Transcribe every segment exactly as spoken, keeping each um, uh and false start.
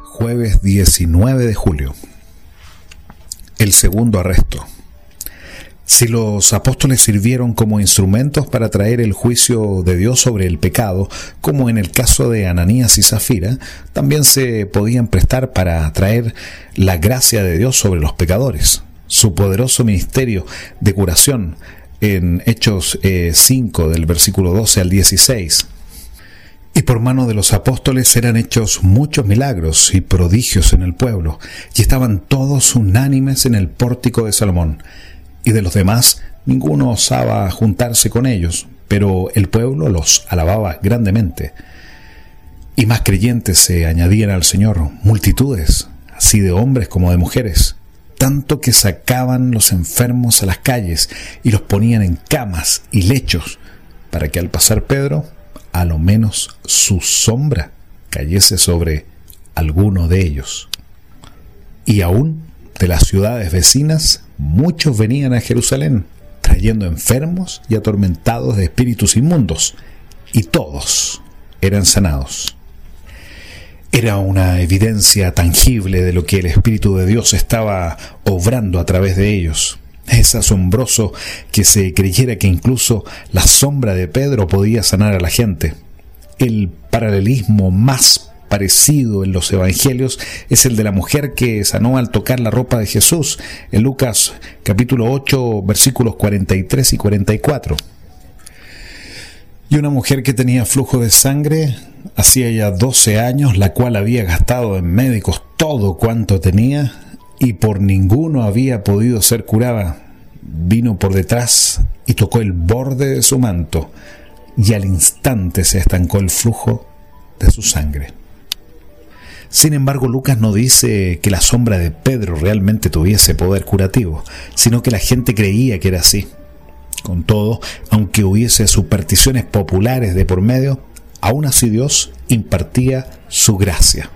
Jueves diecinueve de julio. El segundo arresto. Si los apóstoles sirvieron como instrumentos para traer el juicio de Dios sobre el pecado, como en el caso de Ananías y Zafira, también se podían prestar para traer la gracia de Dios sobre los pecadores. Su poderoso ministerio de curación en Hechos eh, cinco, del versículo doce al dieciséis. Y por mano de los apóstoles eran hechos muchos milagros y prodigios en el pueblo, y estaban todos unánimes en el pórtico de Salomón. Y de los demás, ninguno osaba juntarse con ellos, pero el pueblo los alababa grandemente. Y más creyentes se añadían al Señor, multitudes, así de hombres como de mujeres, tanto que sacaban los enfermos a las calles y los ponían en camas y lechos, para que al pasar Pedro, a lo menos su sombra cayese sobre alguno de ellos. Y aún de las ciudades vecinas, muchos venían a Jerusalén, trayendo enfermos y atormentados de espíritus inmundos, y todos eran sanados. Era una evidencia tangible de lo que el Espíritu de Dios estaba obrando a través de ellos. Es asombroso que se creyera que incluso la sombra de Pedro podía sanar a la gente. El paralelismo más parecido en los evangelios es el de la mujer que sanó al tocar la ropa de Jesús, en Lucas capítulo ocho, versículos cuarenta y tres y cuarenta y cuatro. Y una mujer que tenía flujo de sangre hacía ya doce años, la cual había gastado en médicos todo cuanto tenía, y por ninguno había podido ser curada, vino por detrás y tocó el borde de su manto, y al instante se estancó el flujo de su sangre. Sin embargo, Lucas no dice que la sombra de Pedro realmente tuviese poder curativo, sino que la gente creía que era así. Con todo, aunque hubiese supersticiones populares de por medio, aún así Dios impartía su gracia.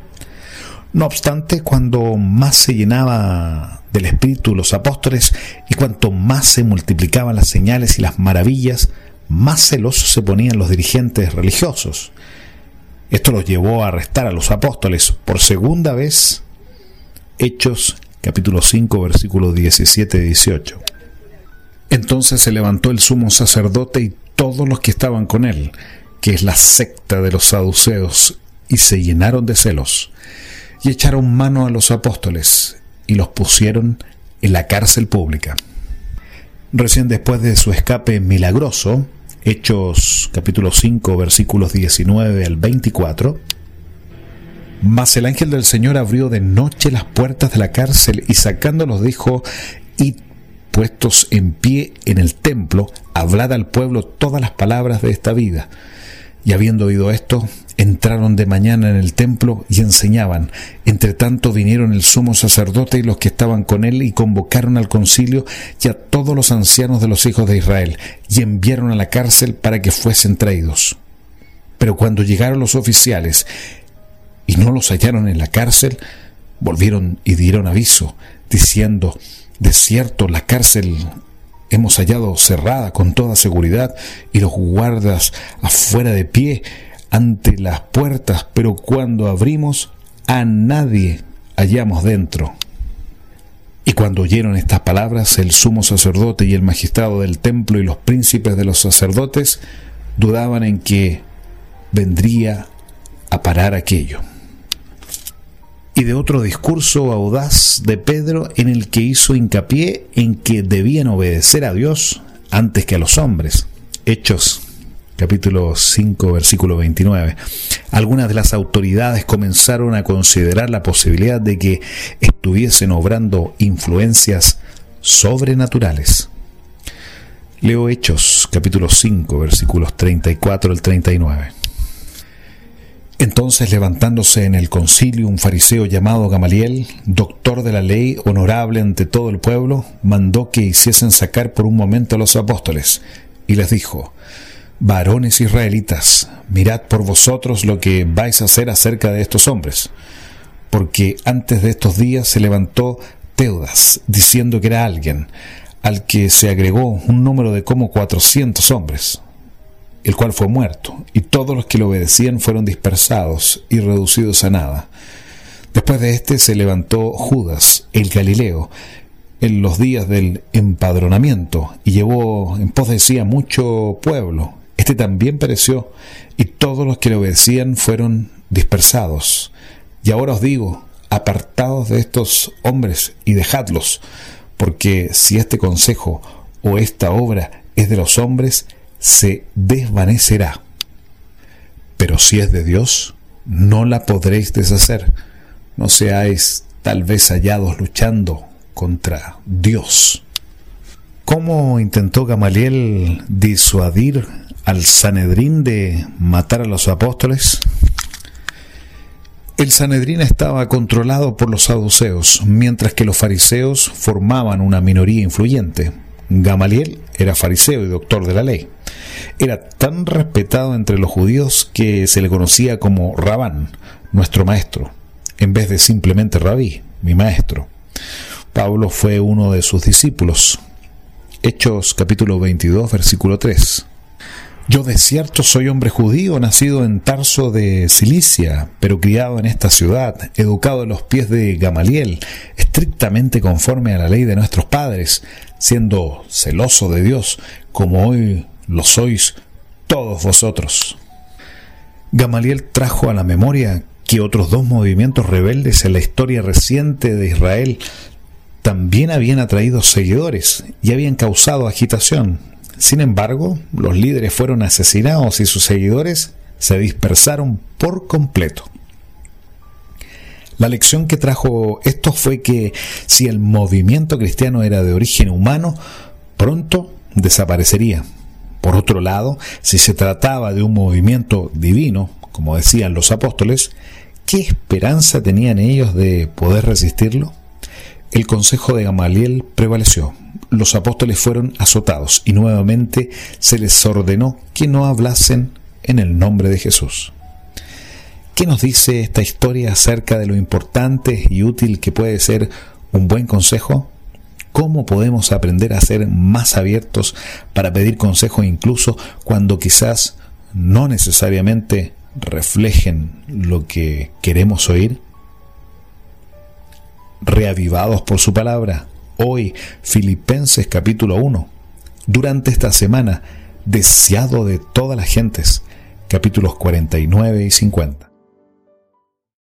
No obstante, cuando más se llenaba del Espíritu los apóstoles y cuanto más se multiplicaban las señales y las maravillas, más celosos se ponían los dirigentes religiosos. Esto los llevó a arrestar a los apóstoles por segunda vez. Hechos capítulo cinco, versículos diecisiete y dieciocho. Entonces se levantó el sumo sacerdote y todos los que estaban con él, que es la secta de los saduceos, y se llenaron de celos. Y echaron mano a los apóstoles y los pusieron en la cárcel pública. Recién después de su escape milagroso, Hechos capítulo cinco, versículos diecinueve al veinticuatro, mas el ángel del Señor abrió de noche las puertas de la cárcel y sacándolos dijo: id puestos en pie en el templo, hablad al pueblo todas las palabras de esta vida. Y habiendo oído esto, entraron de mañana en el templo y enseñaban. Entre tanto vinieron el sumo sacerdote y los que estaban con él y convocaron al concilio y a todos los ancianos de los hijos de Israel y enviaron a la cárcel para que fuesen traídos. Pero cuando llegaron los oficiales y no los hallaron en la cárcel, volvieron y dieron aviso, diciendo: de cierto, la cárcel hemos hallado cerrada con toda seguridad y los guardas afuera de pie ante las puertas, pero cuando abrimos, a nadie hallamos dentro. Y cuando oyeron estas palabras, el sumo sacerdote y el magistrado del templo y los príncipes de los sacerdotes dudaban en que vendría a parar aquello. Y de otro discurso audaz de Pedro, en el que hizo hincapié en que debían obedecer a Dios antes que a los hombres. Hechos capítulo cinco, versículo veintinueve. Algunas de las autoridades comenzaron a considerar la posibilidad de que estuviesen obrando influencias sobrenaturales. Leo Hechos capítulo cinco, versículos treinta y cuatro al treinta y nueve. Entonces, levantándose en el concilio un fariseo llamado Gamaliel, doctor de la ley, honorable ante todo el pueblo, mandó que hiciesen sacar por un momento a los apóstoles, y les dijo: varones israelitas, mirad por vosotros lo que vais a hacer acerca de estos hombres, porque antes de estos días se levantó Teudas, diciendo que era alguien, al que se agregó un número de como cuatrocientos hombres, el cual fue muerto, y todos los que le obedecían fueron dispersados y reducidos a nada. Después de este se levantó Judas, el Galileo, en los días del empadronamiento, y llevó en pos de sí a mucho pueblo. Este también pereció, y todos los que le obedecían fueron dispersados. Y ahora os digo, apartaos de estos hombres y dejadlos, porque si este consejo o esta obra es de los hombres, se desvanecerá. Pero si es de Dios, no la podréis deshacer. No seáis tal vez hallados luchando contra Dios. ¿Cómo intentó Gamaliel disuadir al Sanedrín de matar a los apóstoles? El Sanedrín estaba controlado por los saduceos, mientras que los fariseos formaban una minoría influyente. Gamaliel era fariseo y doctor de la ley. Era tan respetado entre los judíos que se le conocía como Rabán, nuestro maestro, en vez de simplemente Rabí, mi maestro. Pablo fue uno de sus discípulos. Hechos capítulo veintidós, versículo tres. Yo de cierto soy hombre judío, nacido en Tarso de Cilicia, pero criado en esta ciudad, educado en los pies de Gamaliel, estrictamente conforme a la ley de nuestros padres, siendo celoso de Dios, como hoy lo sois todos vosotros. Gamaliel trajo a la memoria que otros dos movimientos rebeldes en la historia reciente de Israel también habían atraído seguidores y habían causado agitación. Sin embargo, los líderes fueron asesinados y sus seguidores se dispersaron por completo. La lección que trajo esto fue que si el movimiento cristiano era de origen humano, pronto desaparecería. Por otro lado, si se trataba de un movimiento divino, como decían los apóstoles, ¿qué esperanza tenían ellos de poder resistirlo? El consejo de Gamaliel prevaleció. Los apóstoles fueron azotados y nuevamente se les ordenó que no hablasen en el nombre de Jesús. ¿Qué nos dice esta historia acerca de lo importante y útil que puede ser un buen consejo? ¿Cómo podemos aprender a ser más abiertos para pedir consejo incluso cuando quizás no necesariamente reflejen lo que queremos oír? Reavivados por su palabra, hoy Filipenses capítulo uno, durante esta semana, deseado de todas las gentes, capítulos cuarenta y nueve y cincuenta.